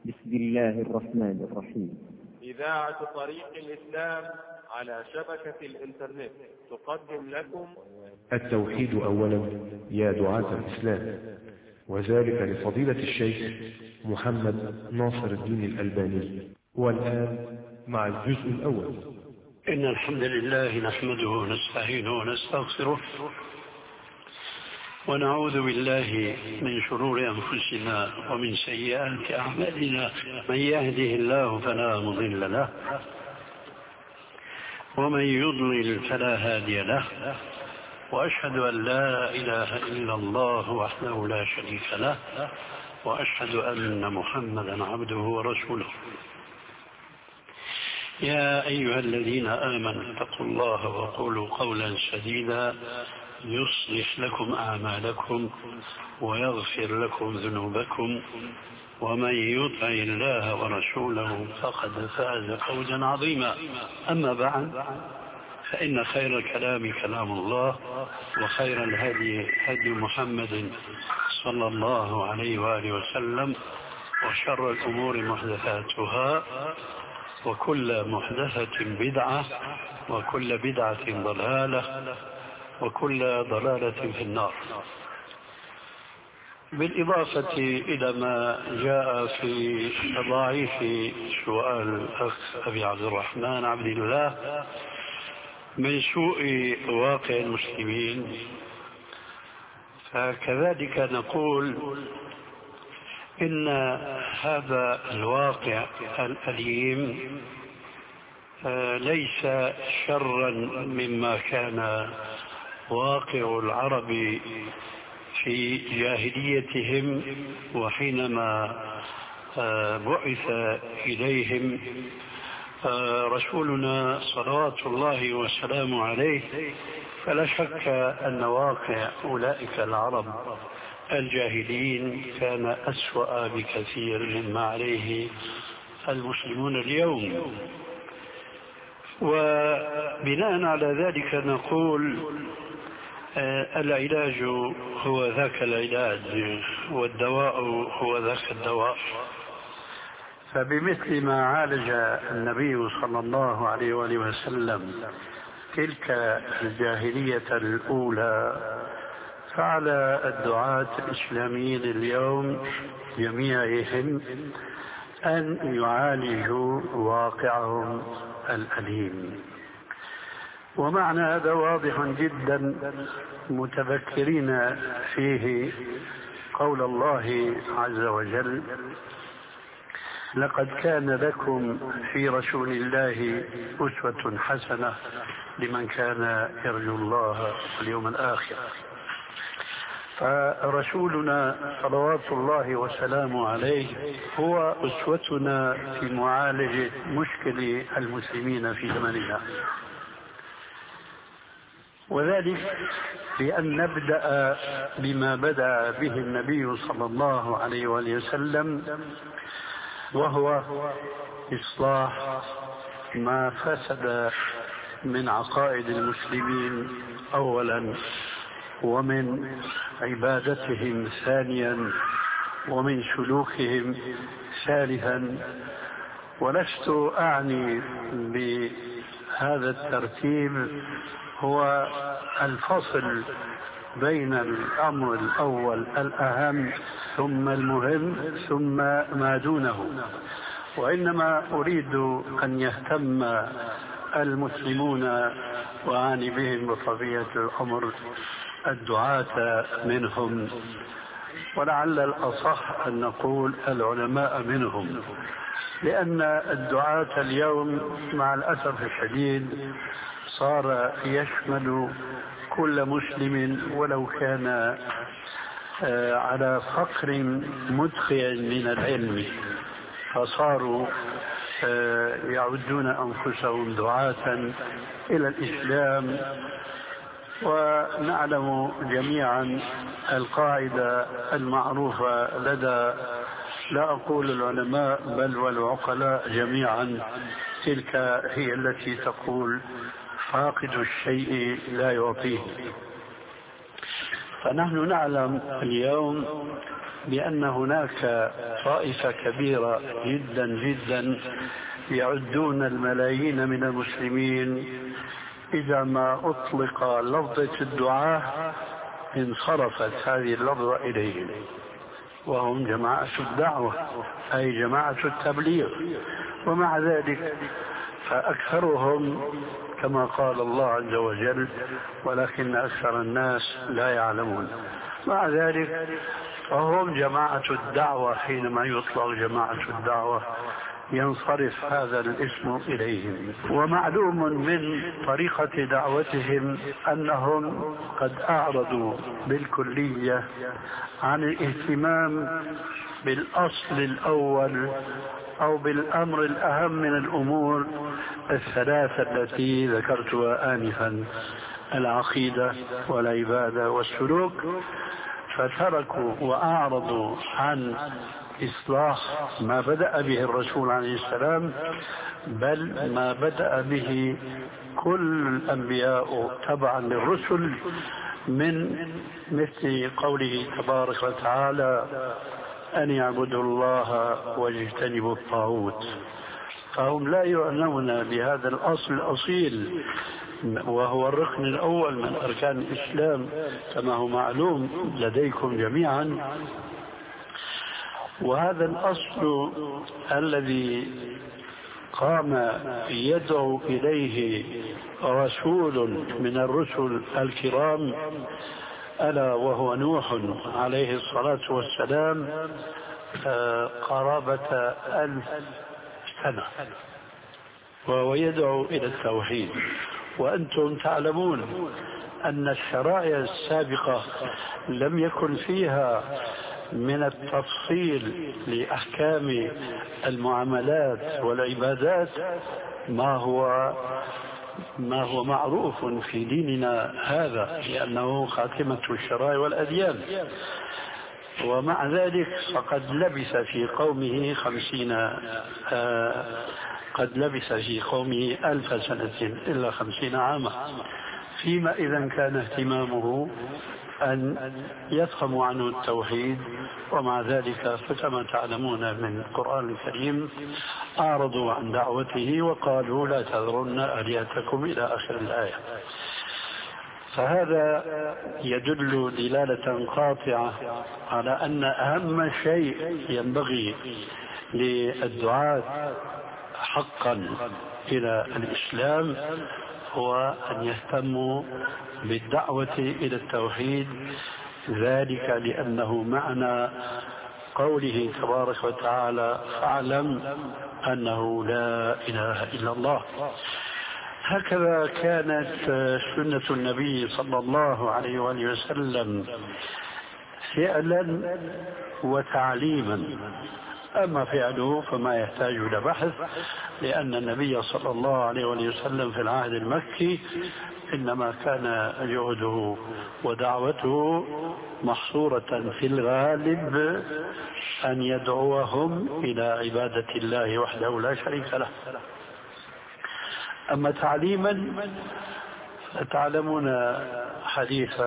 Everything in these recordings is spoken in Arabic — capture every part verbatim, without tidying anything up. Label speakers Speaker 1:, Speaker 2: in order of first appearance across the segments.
Speaker 1: بسم الله الرحمن الرحيم.
Speaker 2: إذاعة طريق الإسلام على شبكة الإنترنت تقدم لكم
Speaker 3: التوحيد أولا يا دعاة الإسلام، وذلك لفضيلة الشيخ محمد ناصر الدين الألباني. والآن مع الجزء الأول.
Speaker 4: إن الحمد لله نحمده ونستعينه ونستغفره ونعوذ بالله من شرور أنفسنا ومن سيئات أعمالنا. من يهده الله فلا مضل له ومن يضلل فلا هادي له، وأشهد أن لا إله إلا الله وحده لا شريك له، وأشهد أن محمدا عبده ورسوله. يا أيها الذين آمنوا اتقوا الله وقولوا قولا سديدا يصلح لكم أعمالكم ويغفر لكم ذنوبكم، ومن يطع الله ورسوله فقد فاز فوزا عظيما. أما بعد، فإن خير الكلام كلام الله، وخير الهدي هدي محمد صلى الله عليه وآله وسلم، وشر الأمور محدثاتها، وكل محدثة بدعة، وكل بدعة ضلالة، وكل ضلالة في النار. بالإضافة إلى ما جاء في تضاعيف سؤال الأخ أبي عبد الرحمن عبد الله من سوء واقع المسلمين، فكذلك نقول إن هذا الواقع الأليم ليس شرا مما كان واقع العرب في جاهليتهم، وحينما بعث إليهم رسولنا صلوات الله وسلامه عليه، فلا شك أن واقع أولئك العرب الجاهلين كان أسوأ بكثير مما عليه المسلمون اليوم. وبناء على ذلك نقول العلاج هو ذاك العلاج، والدواء هو ذاك الدواء. فبمثل ما عالج النبي صلى الله عليه وآله وسلم تلك الجاهلية الأولى، فعلى الدعاة الإسلاميين اليوم جميعهم أن يعالجوا واقعهم الأليم. ومعنى هذا واضح جدا، متذكرين فيه قول الله عز وجل: لقد كان لكم في رسول الله أسوة حسنة لمن كان يرجو الله واليوم الآخر. فرسولنا صلوات الله وسلامه عليه هو أسوتنا في معالجة مشكل المسلمين في زمننا، وذلك بأن نبدأ بما بدأ به النبي صلى الله عليه وآله وسلم، وهو إصلاح ما فسد من عقائد المسلمين أولا، ومن عبادتهم ثانيا، ومن سلوكهم ثالثا. ولست أعني بهذا الترتيب هو الفصل بين الأمر الأول الأهم ثم المهم ثم ما دونه، وإنما أريد أن يهتم المسلمون، وأعني بهم بطبيعة الأمر الدعاة منهم، ولعل الأصح أن نقول العلماء منهم، لأن الدعاة اليوم مع الأسف الشديد صار يشمل كل مسلم ولو كان على فقر مدخع من العلم، فصاروا يعدون أنفسهم دعاة إلى الإسلام. ونعلم جميعا القاعدة المعروفة لدى لا أقول العلماء بل والعقلاء جميعا، تلك هي التي تقول: فاقد الشيء لا يعطيه. فنحن نعلم اليوم بأن هناك طائفة كبيرة جدا جدا يعدون الملايين من المسلمين إذا ما أطلق لفظة الدعاء انصرفت هذه اللفظة إليهم، وهم جماعة الدعوة أي جماعة التبليغ. ومع ذلك فأكثرهم كما قال الله عز وجل ولكن أكثر الناس لا يعلمون. مع ذلك فهم جماعة الدعوة، حينما يطلق جماعة الدعوة ينصرف هذا الاسم إليهم. ومعلوم من طريقة دعوتهم أنهم قد أعرضوا بالكلية عن الاهتمام بالأصل الأول أو بالأمر الأهم من الأمور الثلاثة التي ذكرتها آنفا: العقيدة والعبادة والسلوك. فتركوا وأعرضوا عن إصلاح ما بدأ به الرسول عليه السلام، بل ما بدأ به كل الأنبياء تبعا للرسل، من مثل قوله تبارك وتعالى: أن يعبدوا الله واجتنبوا الطاغوت. فهم لا يعنون بهذا الأصل الأصيل وهو الركن الأول من أركان الإسلام كما هو معلوم لديكم جميعا. وهذا الأصل الذي قام يدعو إليه رسول من الرسل الكرام ألا وهو نوح عليه الصلاة والسلام قرابة ألف سنة، وهو يدعو إلى التوحيد. وأنتم تعلمون أن الشرائع السابقة لم يكن فيها من التفصيل لأحكام المعاملات والعبادات ما هو ما هو معروف في ديننا هذا، لأنه خاتمة الشرائع والأديان. ومع ذلك فقد لبث في قومه خمسين آه قد لبث في قومه ألف سنة إلا خمسين عاما، فيما إذا كان اهتمامه أن يفهموا عنه التوحيد. ومع ذلك فكما تعلمون من القرآن الكريم أعرضوا عن دعوته وقالوا: لا تذرن آلهتكم إلى آخر الآية. فهذا يدل دلالة قاطعة على أن أهم شيء ينبغي للدعاة حقا إلى الإسلام هو أن يهتموا بالدعوة إلى التوحيد، ذلك لأنه معنى قوله تبارك وتعالى: فاعلم أنه لا إله إلا الله. هكذا كانت سنة النبي صلى الله عليه وآله وسلم فعلا وتعليما. أما فعله فما يحتاج إلى بحث، لأن النبي صلى الله عليه وسلم في العهد المكي إنما كان جهده ودعوته محصورة في الغالب أن يدعوهم إلى عبادة الله وحده لا شريك له. أما تعليما تعلمون حديث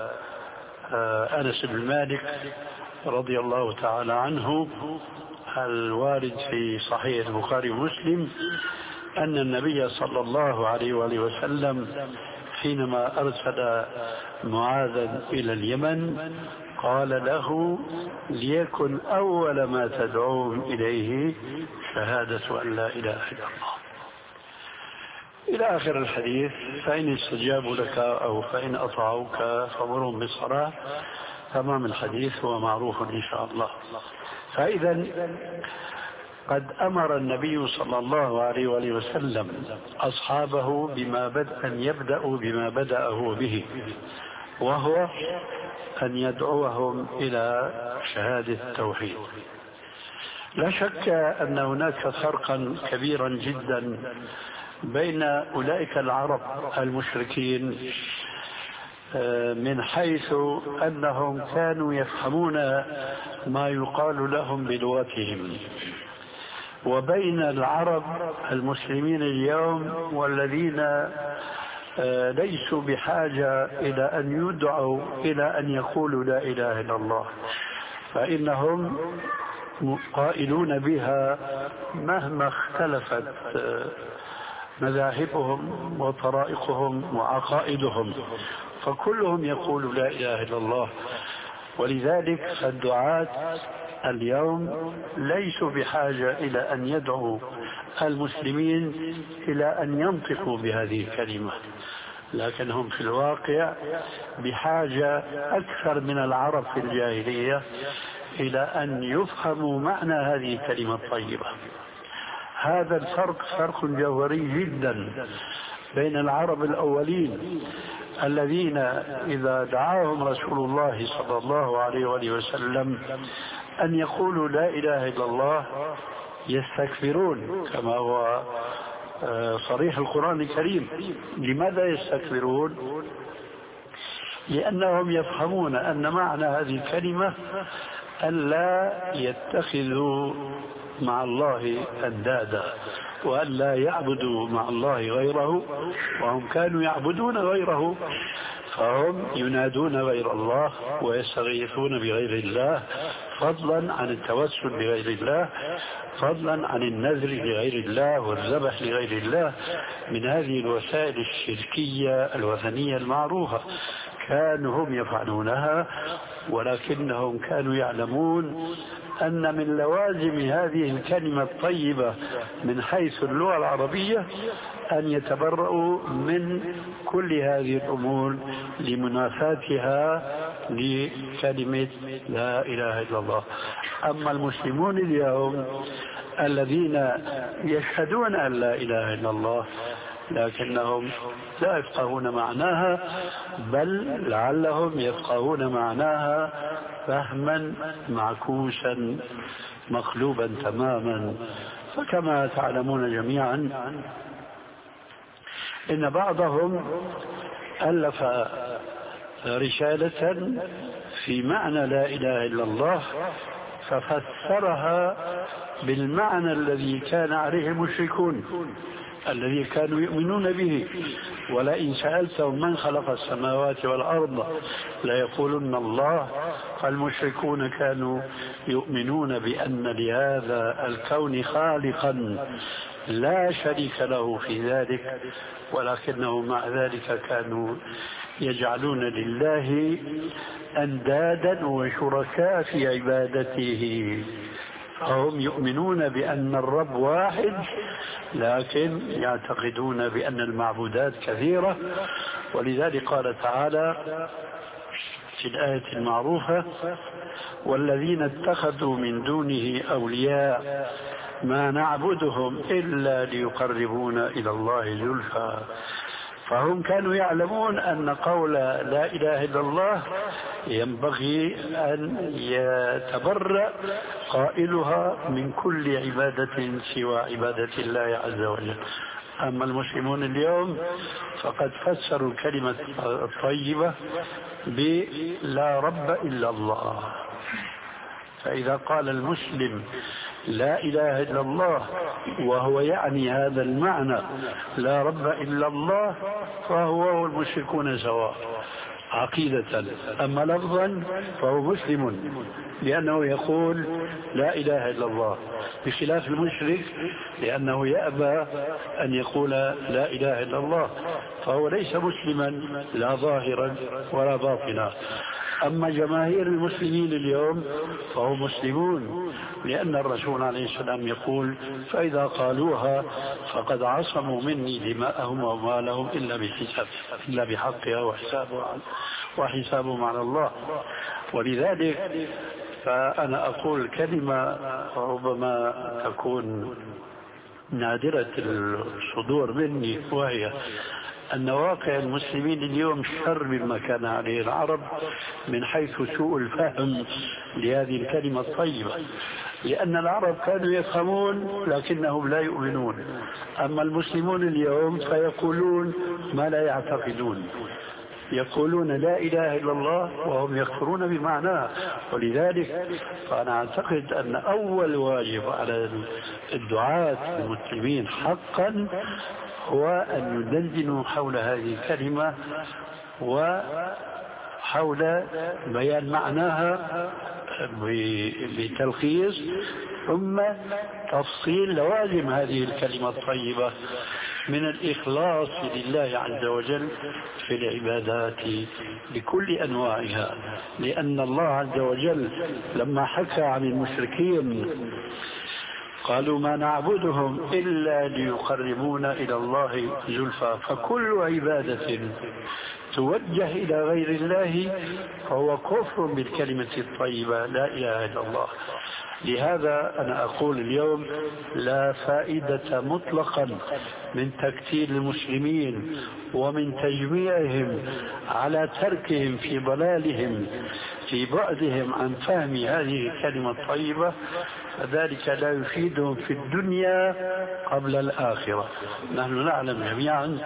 Speaker 4: أنس بن مالك رضي الله تعالى عنه الوارد في صحيح البخاري ومسلم أن النبي صلى الله عليه وآله وسلم حينما أرسل معاذا إلى اليمن قال له: ليكن أول ما تدعوهم إليه شهادة أن لا إله إلا الله، إلى آخر الحديث. فإن استجابوا لك أو فإن أطاعوك فأمرهم بالصلاة. تمام الحديث هو معروف إن شاء الله. فإذا قد أمر النبي صلى الله عليه وآله وسلم أصحابه بما بدأ أن يبدأوا بما بدأه به، وهو أن يدعوهم إلى شهادة التوحيد. لا شك أن هناك فرقا كبيرا جدا بين أولئك العرب المشركين من حيث أنهم كانوا يفهمون ما يقال لهم بلغتهم، وبين العرب المسلمين اليوم والذين ليسوا بحاجة إلى أن يدعوا إلى أن يقولوا لا إله إلا الله. فإنهم قائلون بها مهما اختلفت مذاهبهم وطرائقهم وعقائدهم، فكلهم يقول لا إله إلا الله. ولذلك الدعاة اليوم ليسوا بحاجة إلى أن يدعوا المسلمين إلى أن ينطقوا بهذه الكلمة، لكنهم في الواقع بحاجة أكثر من العرب في الجاهلية إلى أن يفهموا معنى هذه الكلمة الطيبة. هذا الفرق فرق جوهري جدا بين العرب الأولين الذين إذا دعاهم رسول الله صلى الله عليه وآله وسلم أن يقولوا لا إله إلا الله يستكبرون، كما هو صريح القرآن الكريم. لماذا يستكبرون؟ لأنهم يفهمون أن معنى هذه الكلمة أن لا يتخذوا مع الله أندادا، وأن لا يعبدوا مع الله غيره، وهم كانوا يعبدون غيره، فهم ينادون غير الله ويستغيثون بغير الله، فضلا عن التوسل بغير الله، فضلا عن النذر لغير الله والذبح لغير الله، من هذه الوسائل الشركية الوثنية المعروفة. كانوا هم يفعلونها، ولكنهم كانوا يعلمون أن من لوازم هذه الكلمة الطيبة من حيث اللغة العربية أن يتبرؤوا من كل هذه الأمور لمنافاتها لكلمة لا إله إلا الله. أما المسلمون اليوم الذين يشهدون أن لا إله إلا الله لكنهم لا يفقهون معناها، بل لعلهم يفقهون معناها فهما معكوسا مقلوبا تماما. فكما تعلمون جميعا إن بعضهم ألف رسالة في معنى لا إله إلا الله ففسرها بالمعنى الذي كان عليه المشركون الذي كانوا يؤمنون به. ولئن سألتهم من خلق السماوات والأرض ليقولن الله. فالمشركون كانوا يؤمنون بأن لهذا الكون خالقا لا شريك له في ذلك، ولكنه مع ذلك كانوا يجعلون لله أندادا وشركاء في عبادته. فهم يؤمنون بأن الرب واحد، لكن يعتقدون بأن المعبودات كثيرة. ولذلك قال تعالى في الآية المعروفة: والذين اتخذوا من دونه أولياء ما نعبدهم إلا ليقربونا إلى الله زلفى. فهم كانوا يعلمون أن قول لا إله إلا الله ينبغي أن يتبرأ قائلها من كل عبادة سوى عبادة الله عز وجل. أما المسلمون اليوم فقد فسروا الكلمة الطيبة بلا رب إلا الله. فإذا قال المسلم لا إله إلا الله وهو يعني هذا المعنى لا رب إلا الله، فهو والمشركون سواء عقيدة. أما لفظا فهو مسلم لأنه يقول لا إله إلا الله، بخلاف المشرك لأنه يأبى أن يقول لا إله إلا الله، فهو ليس مسلما لا ظاهرا ولا باطنا. أما جماهير المسلمين اليوم فهم مسلمون، لأن الرسول عليه السلام يقول: فإذا قالوها فقد عصموا مني دماءهم وأموالهم إلا بحساب إلا بحقها وحسابها وحسابهم على الله. ولذلك فأنا أقول كلمة ربما تكون نادرة الصدور مني، وهي أن واقع المسلمين اليوم شر مما كان عليه العرب من حيث سوء الفهم لهذه الكلمة الطيبة. لأن العرب كانوا يفهمون لكنهم لا يؤمنون، أما المسلمون اليوم فيقولون ما لا يعتقدون، يقولون لا إله إلا الله وهم يكفرون بمعناه. ولذلك فأنا أعتقد أن أول واجب على الدعاة المسلمين حقا هو أن يدندنوا حول هذه الكلمة وحول بيان معناها بتلخيص ثم تفصيل لوازم هذه الكلمة الطيبة من الإخلاص لله عز وجل في العبادات بكل أنواعها. لأن الله عز وجل لما حكى عن المشركين قالوا ما نعبدهم إلا ليقربونا إلى الله زلفى، فكل عبادة توجه إلى غير الله فهو كفر بالكلمة الطيبة لا إله إلا الله. لهذا أنا أقول اليوم لا فائدة مطلقا من تكتيل المسلمين ومن تجميعهم على تركهم في ضلالهم في بعدهم عن فهم هذه الكلمة الطيبة، فذلك لا يفيدهم في الدنيا قبل الآخرة. نحن نعلم جميعا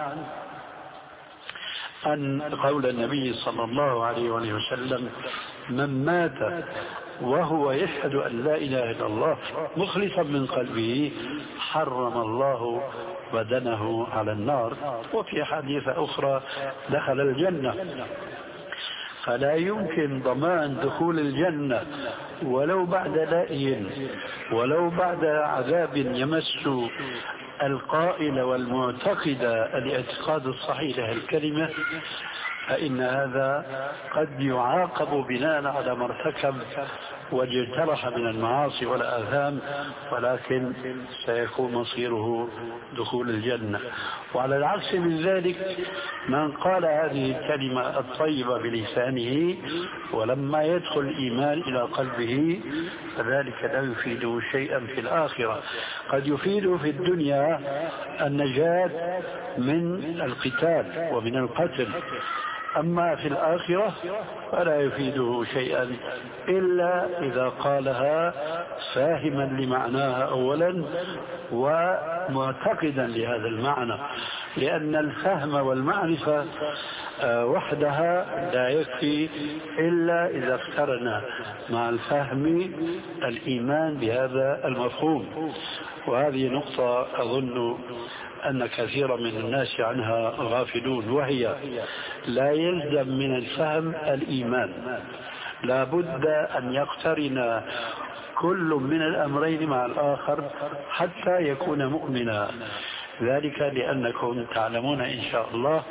Speaker 4: أن قول النبي صلى الله عليه وسلم من مات وهو يشهد أن لا إله إلا الله مخلصا من قلبه حرم الله بدنه على النار، وفي حديث أخرى دخل الجنة. فلا يمكن ضمان دخول الجنة ولو بعد لائي ولو بعد عذاب يمس القائل والمعتقد الاعتقاد الصحيح للكلمة، فإن هذا قد يعاقب بناء على ما ارتكب واجترح من المعاصي والآثام، ولكن سيكون مصيره دخول الجنة. وعلى العكس من ذلك من قال هذه الكلمة الطيبة بلسانه ولما يدخل الإيمان إلى قلبه فذلك لا يفيده شيئا في الآخرة. قد يفيده في الدنيا النجاة من القتال ومن القتل، أما في الآخرة فلا يفيده شيئا إلا إذا قالها فاهما لمعناها أولا ومعتقدا لهذا المعنى، لأن الفهم والمعرفة وحدها لا يكفي إلا إذا اقترن مع الفهم الإيمان بهذا المفهوم. وهذه نقطة أظن أن كثيرا من الناس عنها غافلون، وهي لا يلزم من الفهم الإيمان، لا بد أن يقترن كل من الأمرين مع الآخر حتى يكون مؤمنا. ذلك لأنكم تعلمون إن شاء الله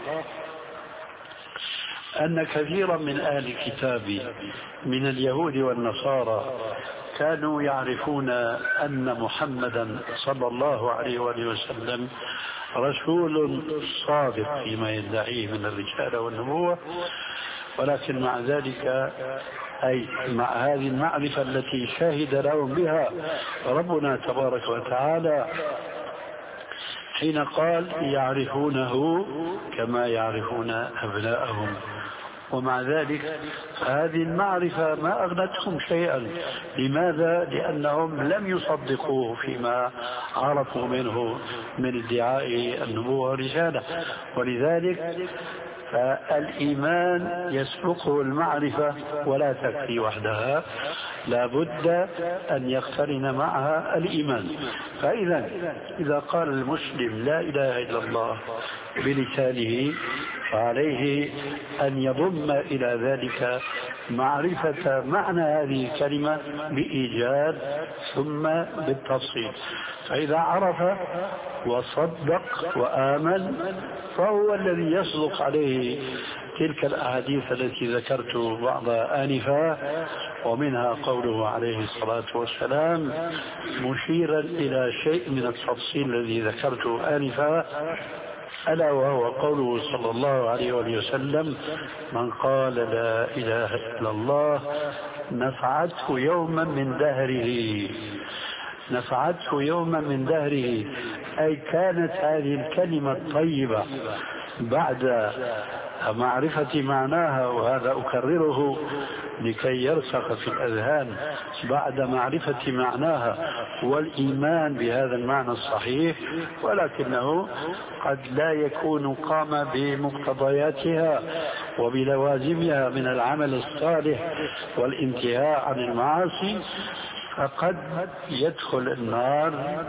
Speaker 4: أن كثيرا من أهل الكتاب من اليهود والنصارى كانوا يعرفون أن محمدا صلى الله عليه وآله وسلم رسول صادق فيما يدعيه من الرسالة والنبوة، ولكن مع ذلك أي مع هذه المعرفة التي شهد لهم بها ربنا تبارك وتعالى حين قال يعرفونه كما يعرفون أبناءهم، ومع ذلك هذه المعرفة ما أغنتهم شيئا. لماذا؟ لأنهم لم يصدقوه فيما عرفوا منه من ادعاء النبوة والرسالة. ولذلك فالإيمان يسبقه المعرفة ولا تكفي وحدها، لا بد أن يقترن معها الإيمان. فإذا إذا قال المسلم لا إله إلا الله بلسانه فعليه أن يضم إلى ذلك معرفة معنى هذه الكلمة بإيجاد ثم بالتفصيل. فإذا عرف وصدق وآمن فهو الذي يصدق عليه تلك الأحاديث التي ذكرت بعضها آنفا، ومنها قوله عليه الصلاة والسلام مشيرا إلى شيء من التفصيل الذي ذكرته آنفا، ألا وهو قوله صلى الله عليه وسلم من قال لا إله إلا الله نفعته يوما من دهره، نفعته يوما من دهره، أي كانت هذه الكلمة الطيبة بعد معرفة معناها، وهذا أكرره لكي يرسخ في الأذهان، بعد معرفة معناها والإيمان بهذا المعنى الصحيح، ولكنه قد لا يكون قام بمقتضياتها وبلوازمها من العمل الصالح والانتهاء عن المعاصي، فقد يدخل النار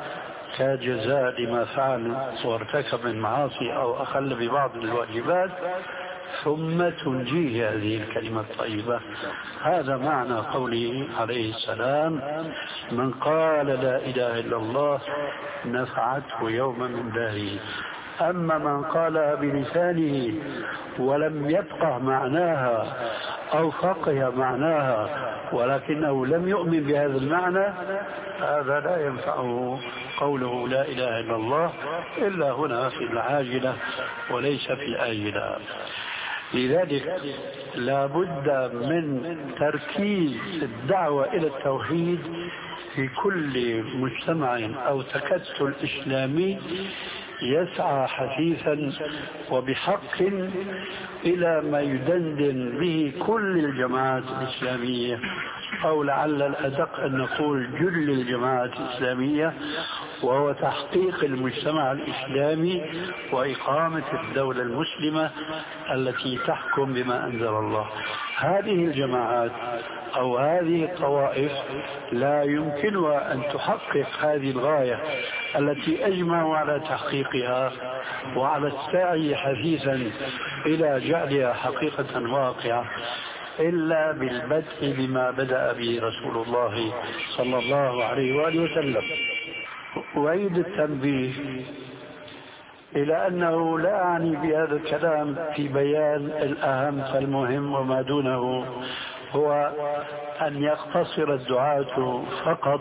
Speaker 4: كجزاء لما فعل وارتكب من معاصي أو أخل ببعض الواجبات، ثم تنجيه هذه الكلمة الطيبة. هذا معنى قوله عليه السلام: من قال لا إله إلا الله نفعته يوما من داره. أما من قالها بلسانه ولم يفقه معناها أو فقه معناها ولكنه لم يؤمن بهذا المعنى، هذا لا ينفعه قوله لا إله إلا الله إلا هنا في العاجلة وليس في الآجلة. لذلك لا بد من تركيز الدعوة إلى التوحيد في كل مجتمع أو تكتل إسلامي يسعى حثيثا وبحق إلى ما يدندن به كل الجماعات الإسلامية، أو لعل الأدق أن نقول جل الجماعات الإسلامية، وهو تحقيق المجتمع الإسلامي وإقامة الدولة المسلمة التي تحكم بما أنزل الله. هذه الجماعات أو هذه الطوائف لا يمكنها أن تحقق هذه الغاية التي أجمعوا على تحقيقها وعلى السعي حثيثا إلى جعلها حقيقة واقعة إلا بالبدء بما بدأ به رسول الله صلى الله عليه وآله وسلم. وأعيد التنبيه إلى أنه لا أعني بهذا الكلام في بيان الأهم فالمهم، وما دونه هو أن يقتصر الدعاة فقط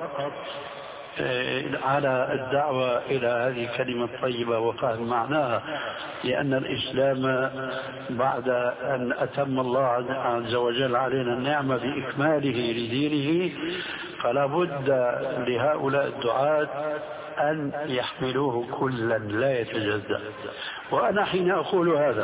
Speaker 4: على الدعوة إلى هذه الكلمة الطيبة وفهم معناها، لأن الإسلام بعد أن أتم الله عز وجل علينا النعمة بإكماله لدينه فلا بد لهؤلاء الدعاة أن يحملوه كلا لا يتجزأ. وأنا حين أقول هذا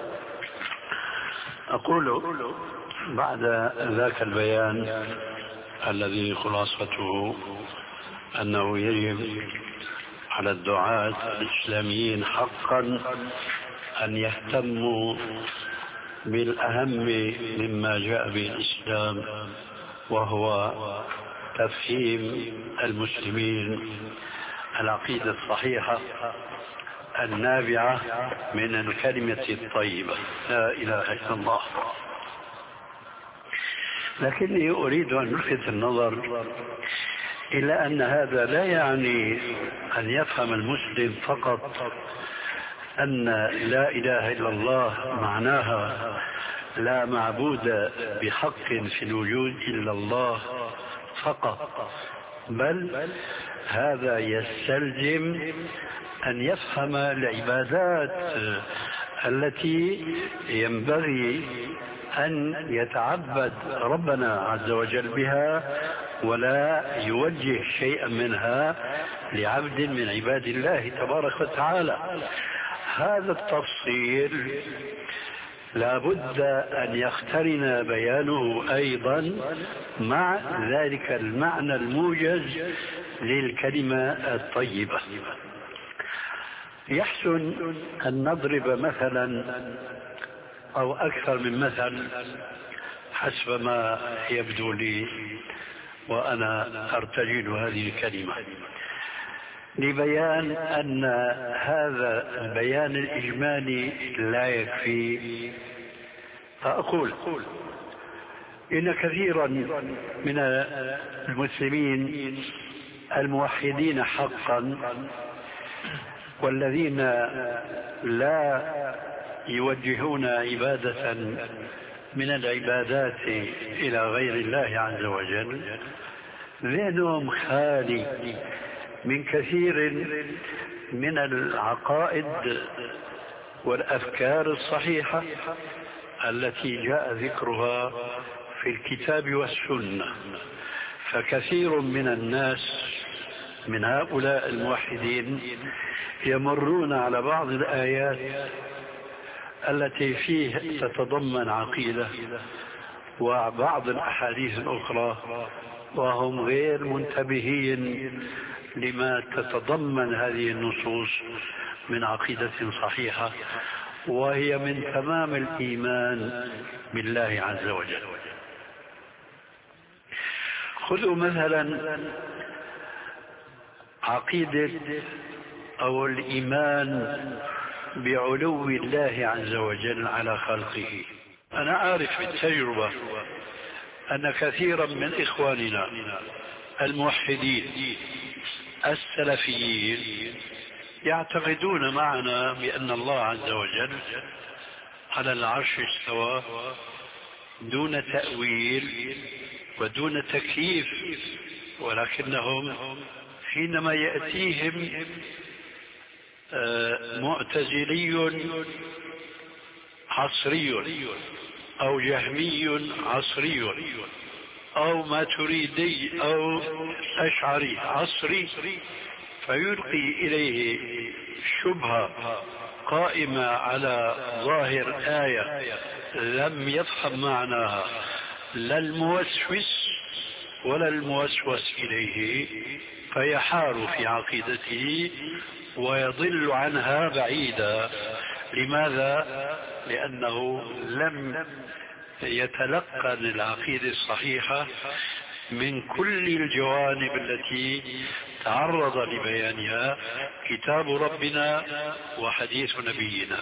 Speaker 4: أقول بعد ذاك البيان الذي خلاصته أنه يجب على الدعاة الإسلاميين حقا أن يهتموا بالأهم مما جاء به الإسلام، وهو تفهيم المسلمين العقيدة الصحيحة النابعة من الكلمة الطيبة لا إله إلا الله. لكني أريد أن ألفت النظر إلى أن هذا لا يعني أن يفهم المسلم فقط أن لا إله إلا الله معناها لا معبود بحق في الوجود إلا الله فقط، بل هذا يستلزم أن يفهم العبادات التي ينبغي أن يتعبد ربنا عز وجل بها ولا يوجه شيئا منها لعبد من عباد الله تبارك وتعالى. هذا التفصيل لا بد أن يقترن بيانه أيضا مع ذلك المعنى الموجز للكلمة الطيبة. يحسن أن نضرب مثلا أو أكثر من مثل حسب ما يبدو لي وأنا أرتجل هذه الكلمة لبيان أن هذا البيان الإجمالي لا يكفي. فأقول إن كثيرا من المسلمين الموحدين حقا والذين لا يوجهون عبادة من العبادات إلى غير الله عز وجل ذهنهم خالي من كثير من العقائد والأفكار الصحيحة التي جاء ذكرها في الكتاب والسنة. فكثير من الناس من هؤلاء الموحدين يمرون على بعض الآيات التي فيه تتضمن عقيدة وبعض الأحاديث الأخرى وهم غير منتبهين لما تتضمن هذه النصوص من عقيدة صحيحة، وهي من تمام الإيمان بالله عز وجل. خذوا مثلا عقيدة أو الإيمان بعلو الله عز وجل على خلقه. أنا عارف بالتجربة أن كثيرا من إخواننا الموحدين السلفيين يعتقدون معنا بأن الله عز وجل على العرش استوى دون تأويل ودون تكييف، ولكنهم حينما يأتيهم معتزلي عصري أو جهمي عصري أو ماتريدي أو أشعري عصري فيلقي إليه شبهة قائمة على ظاهر آية لم يفهم معناها لا الموسوس ولا الموسوس إليه، فيحار في عقيدته ويضل عنها بعيدا. لماذا؟ لأنه لم يتلقى العقيدة الصحيحة من كل الجوانب التي تعرض لبيانها كتاب ربنا وحديث نبينا.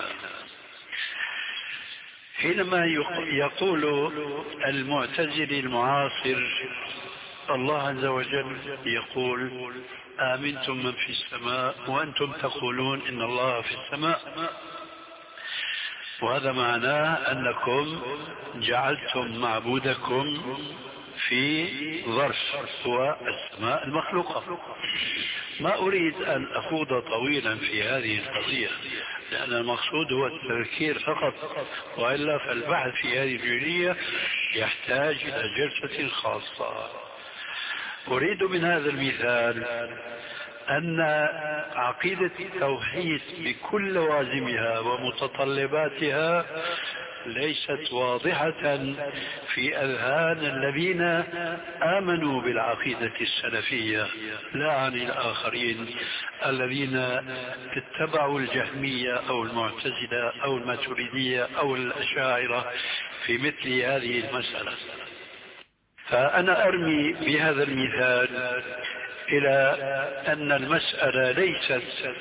Speaker 4: حينما يقول المعتزلي المعاصر الله عز وجل يقول آمنتم من في السماء وأنتم تقولون إن الله في السماء، وهذا معناه أنكم جعلتم معبودكم في ظرف هو السماء المخلوقة. ما أريد أن أخوض طويلا في هذه القضية لأن المقصود هو التذكير فقط، وإلا فالبحث في هذه الجزئية يحتاج إلى جلسة خاصة. أريد من هذا المثال أن عقيدة التوحيد بكل لوازمها ومتطلباتها ليست واضحة في أذهان الذين آمنوا بالعقيدة السلفية، لا عن الآخرين الذين اتبعوا الجهمية أو المعتزلة أو الماتريدية أو الأشاعرة في مثل هذه المسألة. فأنا أرمي بهذا المثال إلى أن المسألة ليست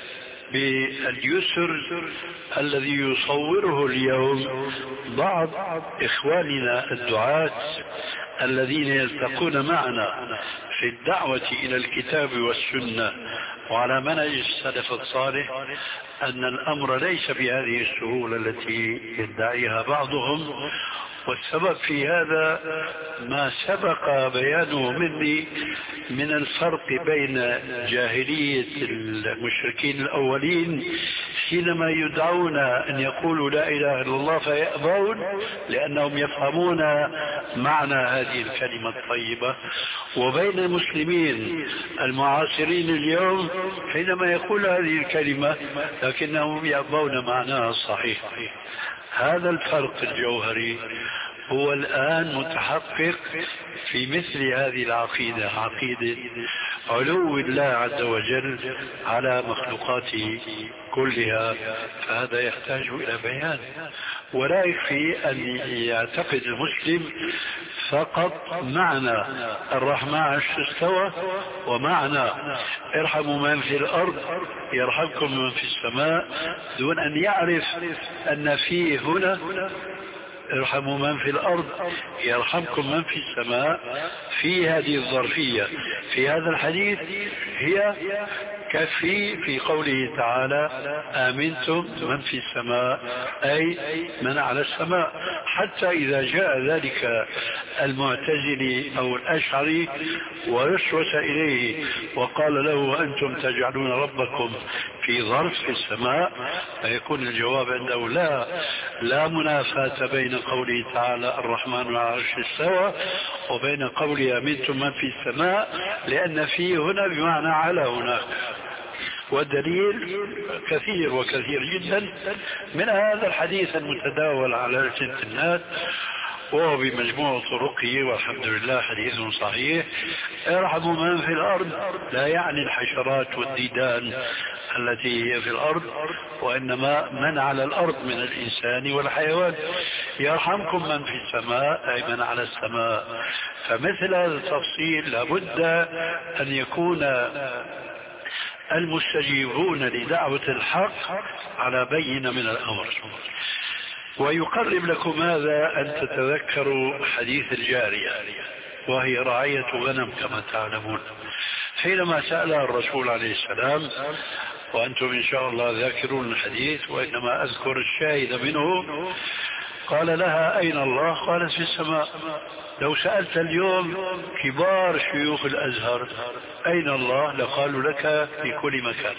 Speaker 4: باليسر الذي يصوره اليوم بعض إخواننا الدعاة الذين يلتقون معنا في الدعوة إلى الكتاب والسنة وعلى منهج السلف الصالح، أن الأمر ليس بهذه السهولة التي يدعيها بعضهم. والسبب في هذا ما سبق بيانه مني من الفرق بين جاهلية المشركين الأولين حينما يدعون أن يقولوا لا إله إلا الله فيأبون لأنهم يفهمون معنى هذه الكلمة الطيبة، وبين المسلمين المعاصرين اليوم حينما يقول هذه الكلمة لكنهم يأبون معناها الصحيح. هذا الفرق الجوهري هو الآن متحقق في مثل هذه العقيدة، عقيدة علو الله عز وجل على مخلوقاته كلها. فهذا يحتاج إلى بيان، ولا يكفي أن يعتقد المسلم فقط معنى الرحمن عرش استوى ومعنى ارحموا من في الأرض يرحمكم من في السماء، دون أن يعرف أن فيه هنا ارحموا من في الأرض يرحمكم من في السماء. في هذه الظرفية في هذا الحديث هي كفي في قوله تعالى آمنتم من في السماء، أي من على السماء. حتى إذا جاء ذلك المعتزلي أو الأشعري ووسوس إليه وقال له أنتم تجعلون ربكم في ظرف في السماء، فيكون الجواب عنده لا لا منافاة بين قوله تعالى الرحمن على العرش استوى وبين قوله آمنتم من في السماء، لأن فيه هنا بمعنى على هناك. والدليل كثير وكثير جدا من هذا الحديث المتداول على ألسنة الناس وهو بمجموع طرقه والحمد لله حديث صحيح. ارحموا من في الأرض لا يعني الحشرات والديدان التي هي في الأرض، وإنما من على الأرض من الإنسان والحيوان. يرحمكم من في السماء أي من على السماء. فمثل هذا التفصيل لابد أن يكون المستجيبون لدعوة الحق على بينة من الأمر. ويقرب لكم هذا أن تتذكروا حديث الجارية، وهي راعية غنم كما تعلمون. حينما سألها الرسول عليه السلام، وأنتم إن شاء الله ذاكرون الحديث وإنما أذكر الشاهد منه، قال لها أين الله؟ قالت في السماء. لو سألت اليوم كبار شيوخ الأزهر أين الله لقالوا لك في كل مكان،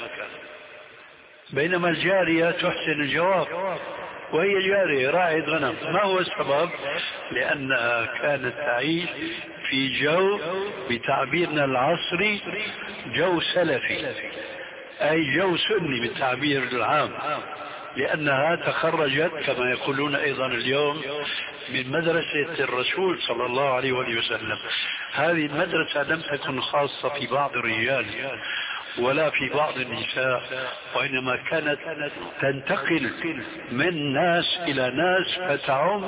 Speaker 4: بينما الجارية تحسن الجواب، وهي جارية راعية غنم. ما هو السبب؟ لأنها كانت تعيش في جو بتعبيرنا العصري جو سلفي، أي جو سني بالتعبير العام، لأنها تخرجت كما يقولون أيضا اليوم من مدرسة الرسول صلى الله عليه وسلم. هذه المدرسة لم تكن خاصة في بعض الرجال ولا في بعض النساء، وإنما كانت تنتقل من ناس إلى ناس فتعم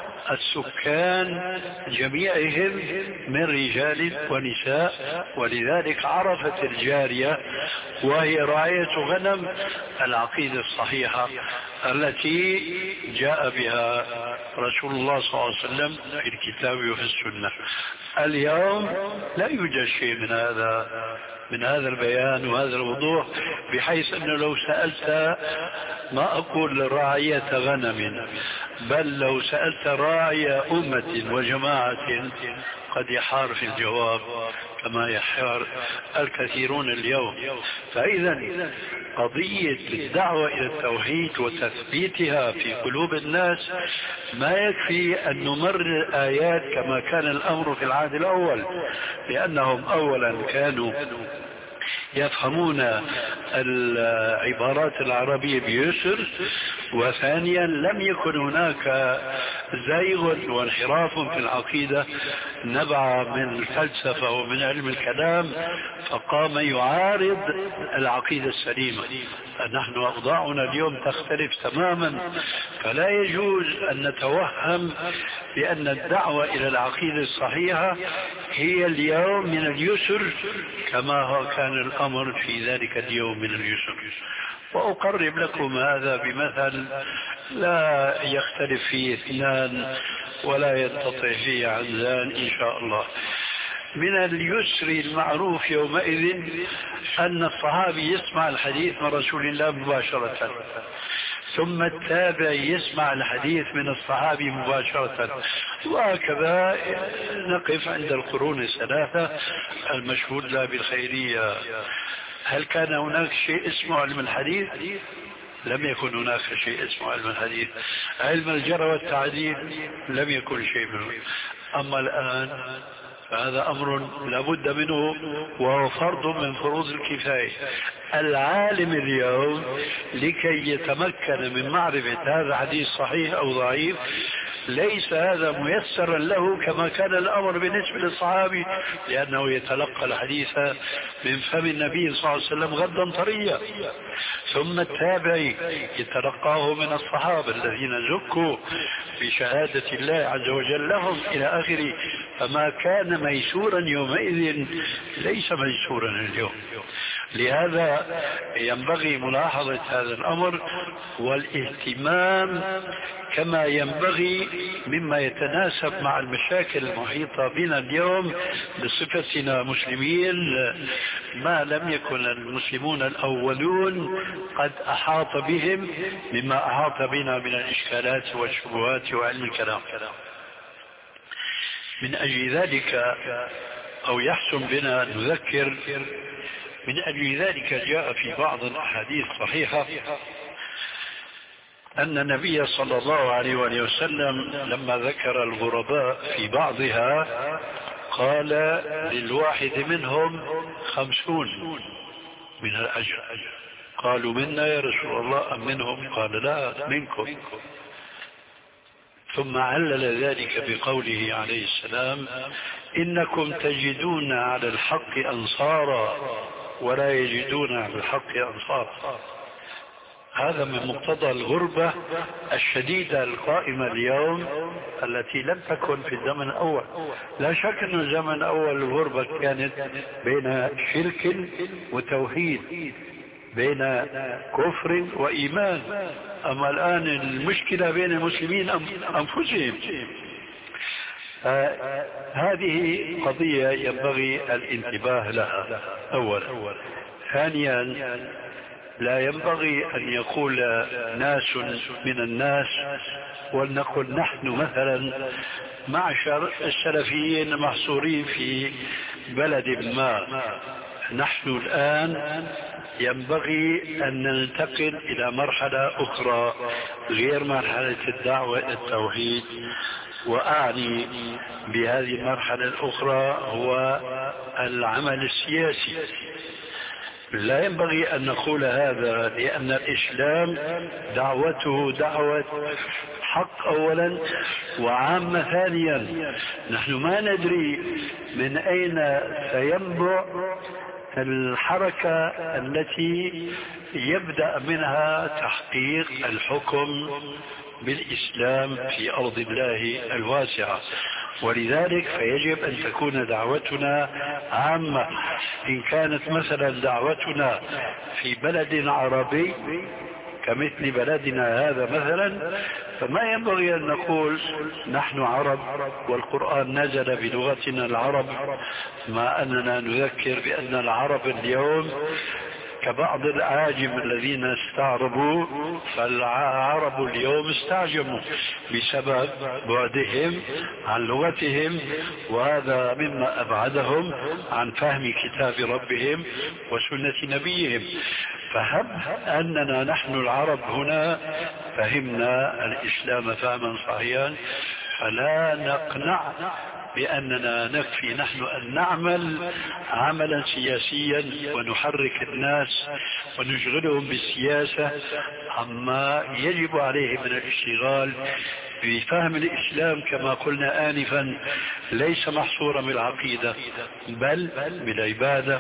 Speaker 4: السكان جميعهم من رجال ونساء. ولذلك عرفت الجارية وهي راعية غنم العقيدة الصحيحة التي جاء بها رسول الله صلى الله عليه وسلم في الكتاب وفي السنة. اليوم لا يوجد شيء من هذا من هذا البيان وهذا الوضوح، بحيث أنه لو سألت ما أقول راعية غنم، بل لو سألت راعي أمة وجماعة قد يحار في الجواب كما يحار الكثيرون اليوم. فإذا قضية الدعوة إلى التوحيد وتثبيتها في قلوب الناس ما يكفي أن نمرر الآيات كما كان الأمر في العهد الأول، لأنهم أولا كانوا يفهمون العبارات العربية بيسر، وثانيا لم يكن هناك زيغ وانحراف في العقيدة نبع من الفلسفة ومن علم الكلام فقام يعارض العقيدة السليمة. نحن أوضاعنا اليوم تختلف تماما، فلا يجوز أن نتوهم بأن الدعوة إلى العقيدة الصحيحة هي اليوم من اليسر كما هو كان الأمر في ذلك اليوم من اليسر. وأقرب لكم هذا بمثل لا يختلف فيه اثنان ولا ينقطع فيه عزان إن شاء الله. من اليسر المعروف يومئذ أن الصحابي يسمع الحديث من رسول الله مباشرة، ثم التابع يسمع الحديث من الصحابي مباشرة، وهكذا نقف عند القرون الثلاثة المشهود لها بالخيرية. هل كان هناك شيء اسمه علم الحديث؟ لم يكن هناك شيء اسمه علم الحديث. علم الجرح والتعديل لم يكن شيء منه. أما الآن فهذا أمر لابد منه، وهو فرض من فروض الكفاية. العالم اليوم لكي يتمكن من معرفة هذا حديث صحيح أو ضعيف ليس هذا ميسرا له كما كان الأمر بالنسبة للصحابي، لأنه يتلقى الحديث من فم النبي صلى الله عليه وسلم غدا طريا، ثم التابعي يتلقاه من الصحابة الذين زكوا بشهادة الله عز وجل لهم إلى آخره. فما كان ميسورا يومئذ ليس ميسورا اليوم. لهذا ينبغي ملاحظة هذا الأمر والاهتمام كما ينبغي مما يتناسب مع المشاكل المحيطة بنا اليوم بصفتنا مسلمين، ما لم يكن المسلمون الأولون قد أحاط بهم مما أحاط بنا من الإشكالات والشبهات وعلم الكلام. من أجل ذلك أو يحسن بنا أن نذكر، من أجل ذلك جاء في بعض الأحاديث الصحيحة أن النبي صلى الله عليه وسلم لما ذكر الغرباء في بعضها قال للواحد منهم خمسون من الأجر. قالوا منا يا رسول الله أم منهم؟ قال لا منكم. ثم علل ذلك بقوله عليه السلام إنكم تجدون على الحق أنصارا ولا يجدون على الحق أنصارا. هذا من مقتضى الغربة الشديدة القائمة اليوم التي لم تكن في الزمن الأول. لا شك أن الزمن الأول الغربة كانت بين شرك وتوحيد، بين كفر وإيمان. أما الآن المشكلة بين المسلمين أنفسهم. آه هذه قضية ينبغي الانتباه لها أولا. ثانيا، لا ينبغي أن يقول ناس من الناس، ولنقل نحن مثلا معشر السلفيين محصورين في بلد ما، نحن الآن ينبغي أن ننتقل إلى مرحلة أخرى غير مرحلة الدعوة التوحيد. وأعني بهذه المرحلة الأخرى هو العمل السياسي. لا ينبغي أن نقول هذا، لأن الإسلام دعوته دعوة حق أولا، وعامة ثانيا. نحن ما ندري من أين سينبع الحركة التي يبدأ منها تحقيق الحكم بالإسلام في أرض الله الواسعة. ولذلك فيجب أن تكون دعوتنا عامة. إن كانت مثلا دعوتنا في بلد عربي كمثل بلدنا هذا مثلا، فما ينبغي أن نقول نحن عرب والقرآن نزل بلغتنا العرب، مع أننا نذكر بأن العرب اليوم كبعض الأعاجم الذين استعربوا، فالعرب اليوم استعجموا بسبب بعدهم عن لغتهم، وهذا مما أبعدهم عن فهم كتاب ربهم وسنة نبيهم. فهب أننا نحن العرب هنا فهمنا الإسلام فهما صحيحا، فلا نقنع بأننا نكفي نحن أن نعمل عملا سياسيا ونحرك الناس ونشغلهم بالسياسة عما يجب عليه من الاشتغال بفهم الإسلام كما قلنا آنفا، ليس محصورا بالعقيدة بل بالعبادة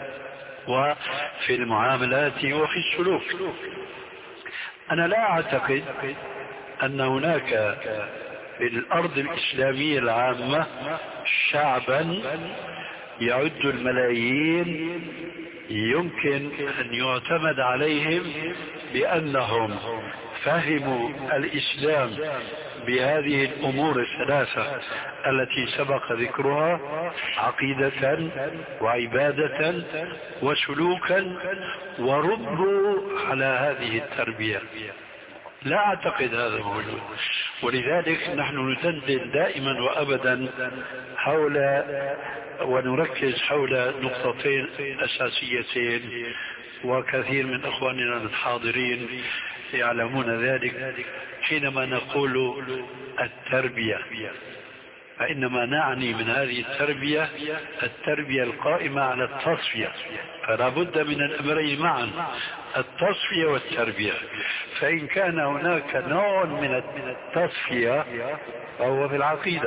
Speaker 4: وفي المعاملات وفي السلوك. أنا لا أعتقد أن هناك في الأرض الإسلامية العامة شعبا يعد الملايين يمكن أن يعتمد عليهم بأنهم فهموا الإسلام بهذه الأمور الثلاثة التي سبق ذكرها: عقيدة وعبادة وسلوكا، وربوا على هذه التربية. لا أعتقد هذا موجود. ولذلك نحن ندندن دائما وأبدا حول ونركز حول نقطتين أساسيتين، وكثير من أخواننا الحاضرين يعلمون ذلك. حينما نقول التربية فإنما نعني من هذه التربية التربية القائمة على التصفية، فلا بد من الأمرين معا، التصفية والتربية. فإن كان هناك نوع من التصفية فهو في العقيدة،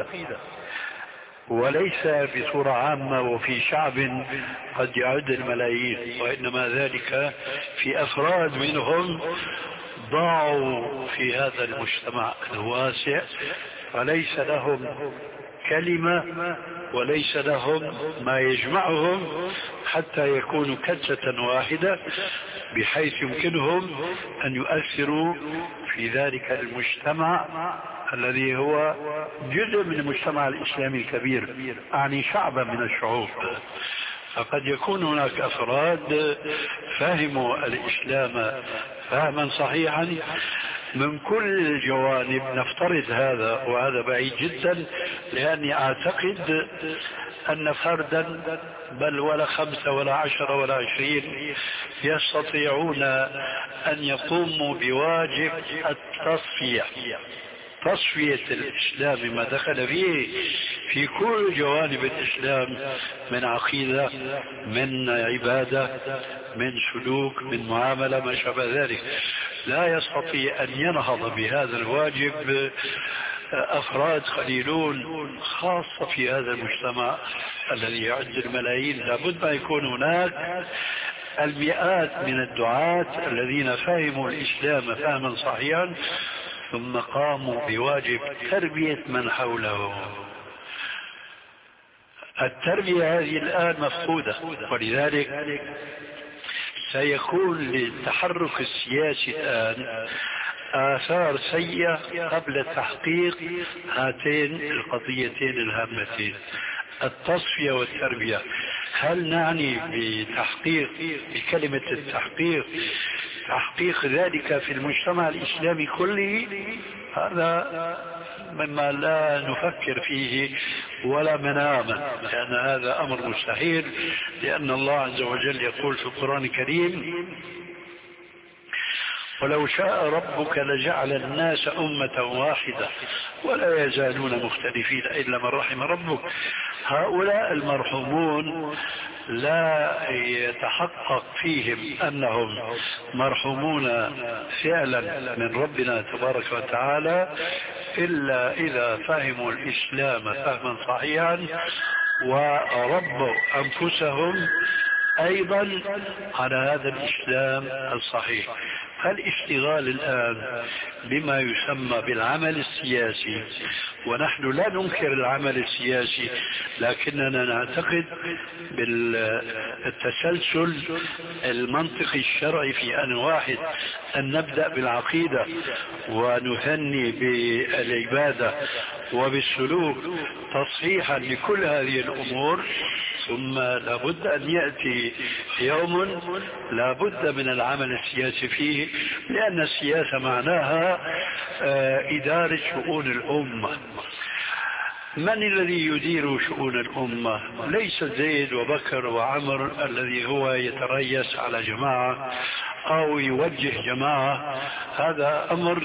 Speaker 4: وليس بصورة عامة وفي شعب قد يعد الملايين، وإنما ذلك في أفراد منهم ضاعوا في هذا المجتمع الواسع، فليس لهم كلمة وليس لهم ما يجمعهم حتى يكونوا كتلة واحدة، بحيث يمكنهم أن يؤثروا في ذلك المجتمع الذي هو جزء من المجتمع الإسلامي الكبير، أعني شعبا من الشعوب. فقد يكون هناك أفراد فهموا الإسلام فهما صحيحا من كل الجوانب، نفترض هذا، وهذا بعيد جدا، لأني أعتقد أن فردا بل ولا خمسة ولا عشرة ولا عشرين يستطيعون أن يقوموا بواجب التصفية، تصفية الإسلام ما دخل فيه في كل جوانب الإسلام، من عقيدة، من عبادة، من سلوك، من معاملة، ما شابه ذلك. لا يستطيع أن ينهض بهذا الواجب أفراد قليلون، خاصة في هذا المجتمع الذي يعد الملايين. لابد ما يكون هناك المئات من الدعاة الذين فهموا الإسلام فهما صحيحا ثم قاموا بواجب تربية من حوله. التربية هذه الآن مفقودة، ولذلك سيكون للتحرك السياسي الآن آثار سيئة قبل تحقيق هاتين القضيتين الهامتين، التصفية والتربية. هل نعني بتحقيق بكلمة التحقيق تحقيق ذلك في المجتمع الإسلامي كله؟ هذا مما لا نفكر فيه ولا مناما، لأن هذا أمر مستحيل، لأن الله عز وجل يقول في القرآن الكريم: ولو شاء ربك لجعل الناس أمة واحدة ولا يزالون مختلفين إلا من رحم ربك. هؤلاء المرحومون لا يتحقق فيهم أنهم مرحومون فعلا من ربنا تبارك وتعالى إلا إذا فهموا الإسلام فهما صحيحا وربوا أنفسهم أيضا على هذا الإسلام الصحيح. فالاشتغال الآن بما يسمى بالعمل السياسي، ونحن لا ننكر العمل السياسي لكننا نعتقد بالتسلسل المنطقي الشرعي في آن واحد، أن نبدأ بالعقيدة ونثني بالعبادة وبالسلوك تصحيحا لكل هذه الأمور، ثم لابد أن يأتي يوم لابد من العمل السياسي فيه، لأن السياسة معناها إدارة شؤون الأمة. من الذي يدير شؤون الأمة؟ ليس زيد وبكر وعمر الذي هو يتريس على جماعة أو يوجه جماعة، هذا أمر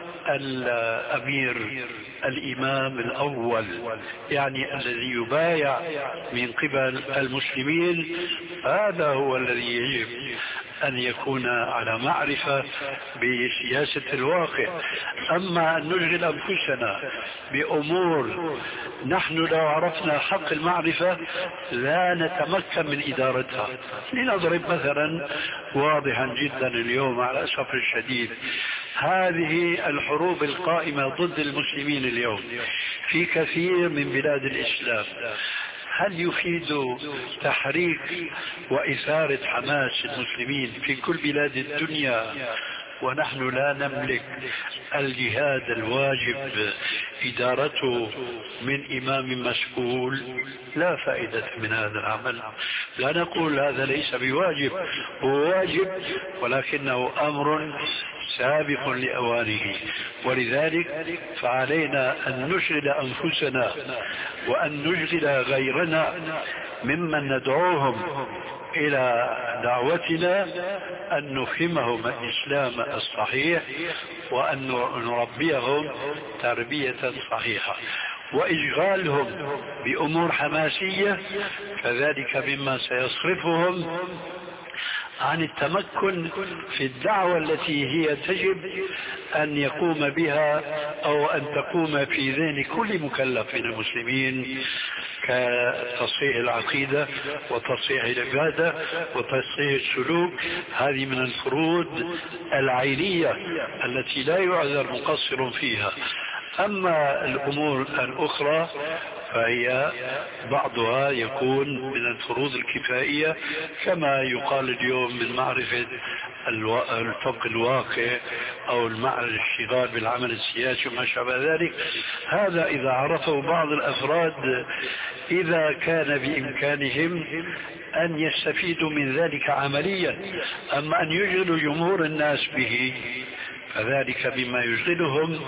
Speaker 4: الأمير الإمام الأول، يعني الذي يبايع من قبل المسلمين، هذا هو الذي يجب أن يكون على معرفة بسياسة الواقع. أما أن نشغل أنفسنا بأمور نحن لو عرفنا حق المعرفة لا نتمكن من إدارتها. لنضرب مثلا واضحا جدا اليوم على الأسف الشديد، هذه الحروب القائمة ضد المسلمين اليوم في كثير من بلاد الإسلام، هل يفيد تحريك وإثارة حماس المسلمين في كل بلاد الدنيا ونحن لا نملك الجهاد الواجب إدارته من إمام مسؤول؟ لا فائدة من هذا العمل. لا نقول هذا ليس بواجب، هو واجب ولكنه أمر سابق لأوانه. ولذلك فعلينا أن نشغل أنفسنا وأن نشغل غيرنا ممن ندعوهم إلى دعوتنا أن نفهمهم الإسلام الصحيح وأن نربيهم تربية صحيحة. وإشغالهم بأمور حماسية كذلك مما سيصرفهم عن التمكن في الدعوة التي هي تجب أن يقوم بها أو أن تقوم في ذهن كل مكلف من المسلمين، كتصحيح العقيدة وتصحيح العبادة وتصحيح السلوك. هذه من الفروض العينية التي لا يعذر مقصر فيها. أما الأمور الأخرى فهي بعضها يكون من الفروض الكفائية، كما يقال اليوم من معرفة الفقه الواقع أو الاشتغال بالعمل السياسي وما شابه ذلك. هذا إذا عرفه بعض الأفراد إذا كان بإمكانهم أن يستفيدوا من ذلك عمليا. أما أن يشغلوا جمهور الناس به فذلك بما يشغلهم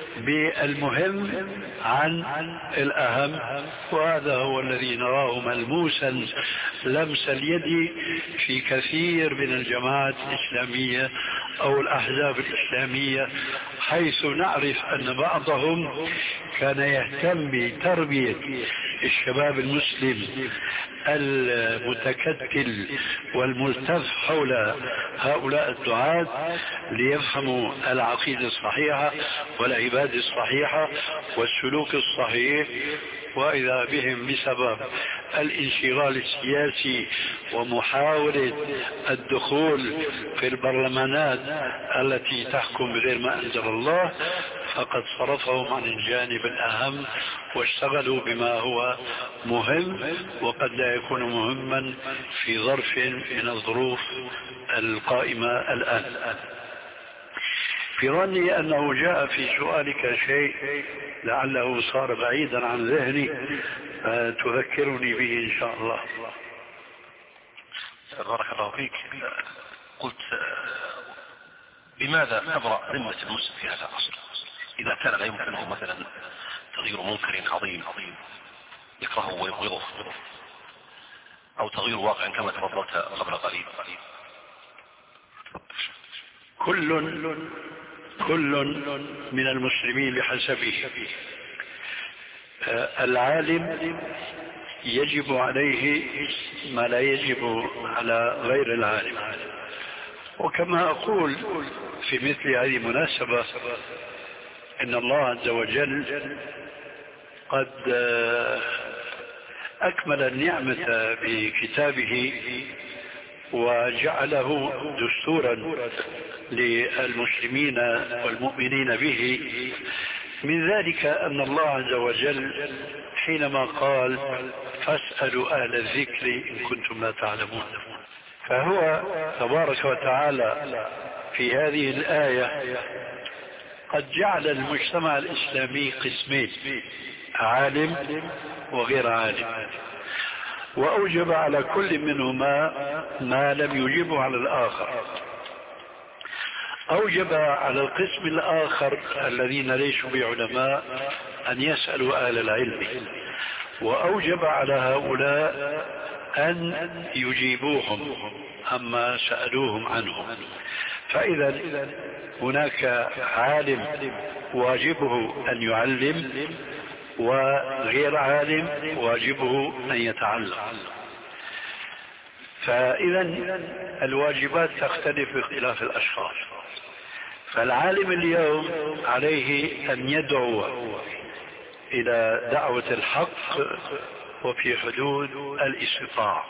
Speaker 4: بالمهم عن الأهم، وهذا هو الذي نراه ملموسا لمس اليد في كثير من الجماعات الإسلامية أو الأحزاب الإسلامية، حيث نعرف أن بعضهم كان يهتم بتربية الشباب المسلم المتكتل والملتف حول هؤلاء الدعاة ليفهموا العقيدة الصحيحة والعبادة العبادة الصحيحة والسلوك الصحيح، وإذا بهم بسبب الانشغال السياسي ومحاولة الدخول في البرلمانات التي تحكم بغير ما أنزل الله فقد صرفهم عن الجانب الأهم واشتغلوا بما هو مهم وقد لا يكون مهما في ظرف من الظروف القائمة الآن. في ظني أنه جاء في سؤالك شيء لعله صار بعيدا عن ذهني تذكرني به إن شاء الله.
Speaker 5: بارك الله فيك. قلت بماذا تبرأ ذمة المسلم في هذا العصر إذا كان لا يمكنه مثلا تغيير منكر عظيم عظيم يكرهه ويبغضه أو تغيير واقع كما تفضلت قبل قليل؟
Speaker 4: كل كل من المسلمين بحسبه. العالم يجب عليه ما لا يجب على غير العالم، وكما أقول في مثل هذه المناسبة إن الله عز وجل قد أكمل النعمة بكتابه وجعله دستورا للمسلمين والمؤمنين به. من ذلك أن الله عز وجل حينما قال فاسألوا أهل الذكر إن كنتم لا تعلمون، فهو تبارك وتعالى في هذه الآية قد جعل المجتمع الإسلامي قسمين، عالم وغير عالم، وأوجب على كل منهما ما لم يجبه على الآخر. أوجب على القسم الآخر الذين ليسوا بعلماء أن يسألوا أهل العلم، وأوجب على هؤلاء أن يجيبوهم عما سألوهم عنه. فإذا هناك عالم واجبه أن يعلم، وغير عالم واجبه أن يتعلم. فإذا الواجبات تختلف باختلاف الأشخاص. فالعالم اليوم عليه أن يدعو إلى دعوة الحق وفي حدود الاستطاعة،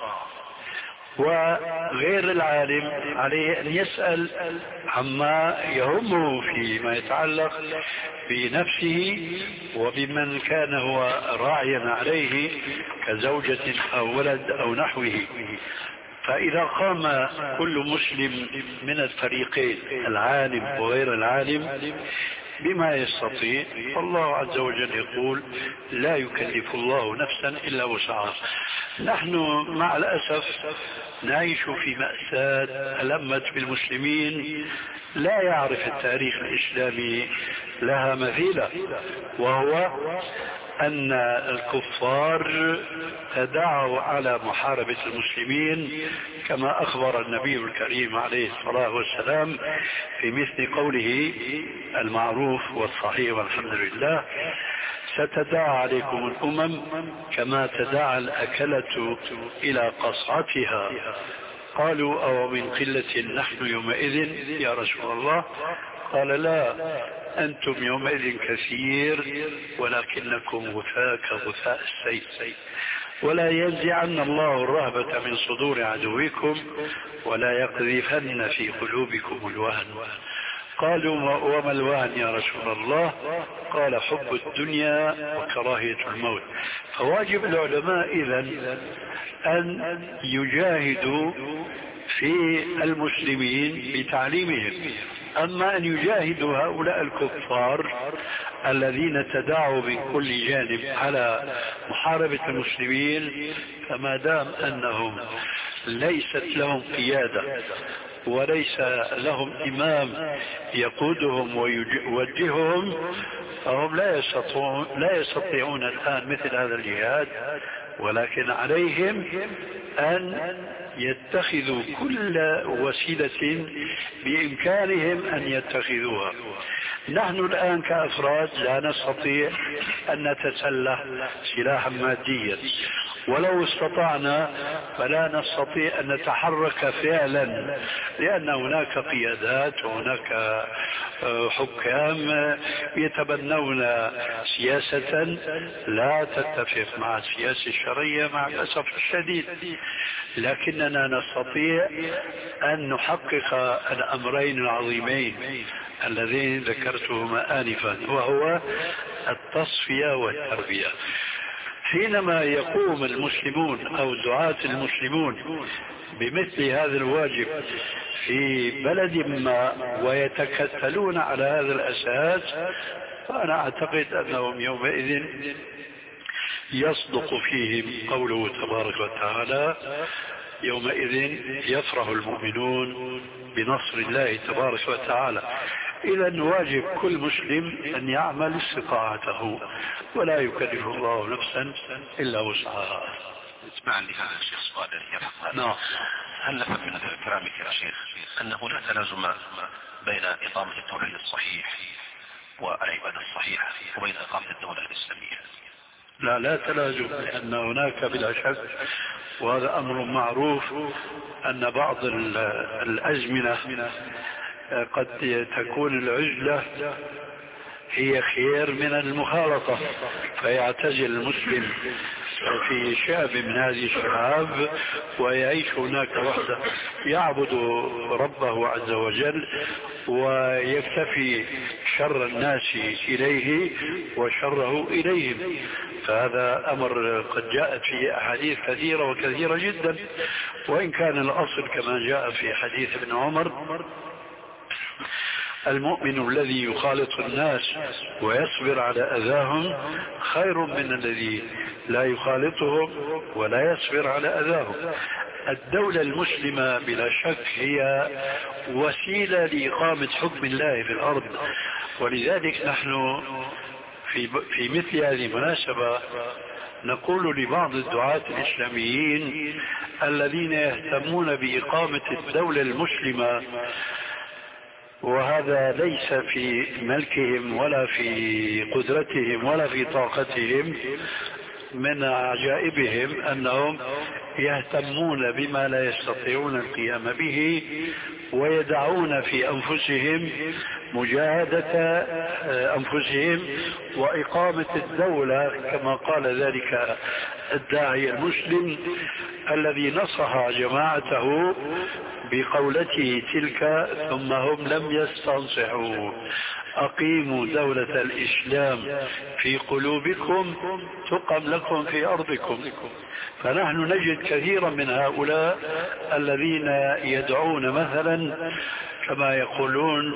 Speaker 4: وغير العالم عليه أن يسأل عما يهمه فيما يتعلق بنفسه وبمن كان هو راعيا عليه كزوجة أو ولد أو نحوه. فإذا قام كل مسلم من الفريقين العالم وغير العالم بما يستطيع، فالله عز وجل يقول لا يكلف الله نفسا إلا وسعها. نحن مع الأسف نعيش في مأساة ألمت بالمسلمين لا يعرف التاريخ الإسلامي لها مثيلة، وهو أن الكفار تداعوا على محاربة المسلمين كما أخبر النبي الكريم عليه الصلاة والسلام في مثل قوله المعروف والصحيح والحمد لله: ستداعى عليكم الأمم كما تداعى الأكلة إلى قصعتها. قالوا أو من قلة نحن يومئذ يا رسول الله؟ قال لا، أنتم يومئذ كثير ولكنكم غثاء كغثاء السيل. ولا ينزعن الله الرهبة من صدور عدوكم ولا يقذفن في قلوبكم الوهن. قالوا وما الوهن يا رسول الله؟ قال حب الدنيا وكراهية الموت. فواجب العلماء إذن أن يجاهدوا في المسلمين بتعليمهم. أما أن يجاهدوا هؤلاء الكفار الذين تداعوا من كل جانب على محاربة المسلمين، فما دام أنهم ليست لهم قيادة وليس لهم إمام يقودهم ويوجههم، فهم لا يستطيعون, لا يستطيعون الآن مثل هذا الجهاد، ولكن عليهم أن يتخذوا كل وسيلة بإمكانهم أن يتخذوها. نحن الآن كأفراد لا نستطيع أن نتسلح سلاحا ماديا، ولو استطعنا فلا نستطيع أن نتحرك فعلا، لأن هناك قيادات وهناك حكام يتبنون سياسة لا تتفق مع السياسة الشرعية مع الأسف الشديد، لكننا نستطيع أن نحقق الأمرين العظيمين اللذين ذكرتهما آنفا، وهو التصفية والتربية. حينما يقوم المسلمون أو دعاة المسلمون بمثل هذا الواجب في بلد ما ويتكتلون على هذا الأساس، فأنا أعتقد أنهم يومئذ يصدق فيهم قوله تبارك وتعالى: يومئذ يفرح المؤمنون بنصر الله تبارك وتعالى. إذا واجب كل مسلم أن يعمل استطاعته، ولا يكلف الله نفسا إلا وسعها.
Speaker 5: اسمع لي هذا الشيخ سؤال يفهم.
Speaker 4: نعم.
Speaker 5: هل نفهم من كلامك يا شيخ أنه لا تلازم بين إقامة التوحيد الصحيح والعبادة الصحيحة وبين إقامة الدولة الإسلامية؟
Speaker 4: لا لا تلازم، لأن هناك بلا شك، وهذا أمر معروف، أن بعض الأزمنة قد تكون العزلة هي خير من المخالطة، فيعتزل المسلم في شعب من هذه الشعاب ويعيش هناك وحده، يعبد ربه عز وجل ويكتفي شر الناس إليه وشره إليهم. فهذا أمر قد جاءت فيه أحاديث كثيرة وكثيرة جدا، وإن كان الأصل كما جاء في حديث ابن عمر: المؤمن الذي يخالط الناس ويصبر على أذاهم خير من الذي لا يخالطهم ولا يصبر على أذاهم. الدولة المسلمة بلا شك هي وسيلة لإقامة حكم الله في الأرض، ولذلك نحن في, في مثل هذه المناسبة نقول لبعض الدعاة الإسلاميين الذين يهتمون بإقامة الدولة المسلمة، وهذا ليس في ملكهم ولا في قدرتهم ولا في طاقتهم، من عجائبهم أنهم يهتمون بما لا يستطيعون القيام به ويدعون في أنفسهم مجاهدة أنفسهم وإقامة الدولة، كما قال ذلك الداعي المسلم الذي نصح جماعته بقولته تلك ثم هم لم يستنصحوا: أقيموا دولة الإسلام في قلوبكم تقم لكم في أرضكم. فنحن نجد كثيرا من هؤلاء الذين يدعون مثلا كما يقولون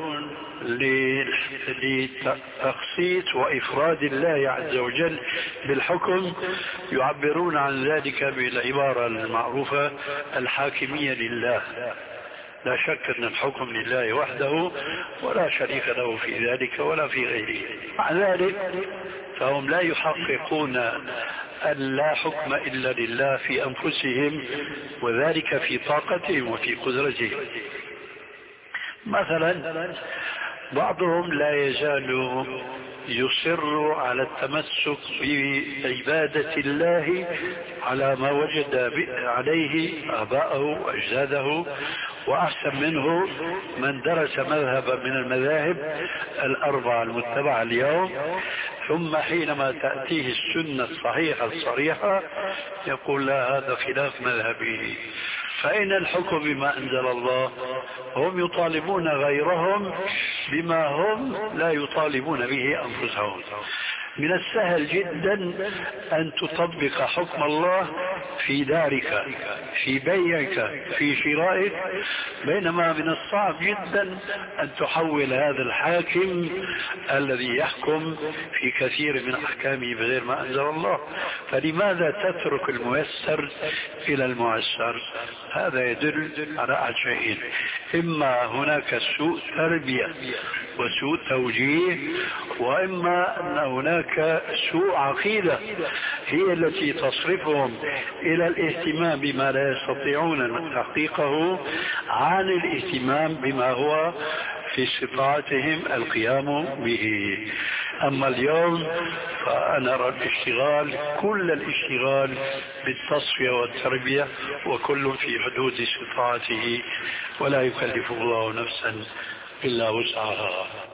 Speaker 4: لتخصيص وإفراد الله عز وجل بالحكم، يعبرون عن ذلك بالعبارة المعروفة: الحاكمية لله. لا شك أن الحكم لله وحده ولا شريك له في ذلك ولا في غيره. مع ذلك فهم لا يحققون أن لا حكم إلا لله في أنفسهم، وذلك في طاقتهم وفي قدرتهم. مثلا بعضهم لا يزال يصر على التمسك بعبادة الله على ما وجد عليه آباءه وأجداده، وأحسن منه من درس مذهبا من المذاهب الأربعة المتبعة اليوم، ثم حينما تأتيه السنة الصحيحة الصريحة يقول: لا، هذا خلاف مذهبي. فإن الحكم بما أنزل الله؟ هم يطالبون غيرهم بما هم لا يطالبون به أنفسهم. من السهل جدا أن تطبق حكم الله في دارك، في بيعك، في شرائك، بينما من الصعب جدا أن تحول هذا الحاكم الذي يحكم في كثير من أحكامه بغير ما أنزل الله. فلماذا تترك الميسر إلى المعسر؟ هذا يدل على أحد شيئين: إما هناك سوء تربية وسوء توجيه، وإما أن هناك سوء عقيدة هي التي تصرفهم إلى الاهتمام بما لا يستطيعون تحقيقه عن الاهتمام بما هو في استطاعتهم القيام به. أما اليوم فأنا أرى الاشتغال، كل الاشتغال بالتصفية والتربية، وكل في حدود استطاعته، ولا يكلف الله نفسا إلا وسعها.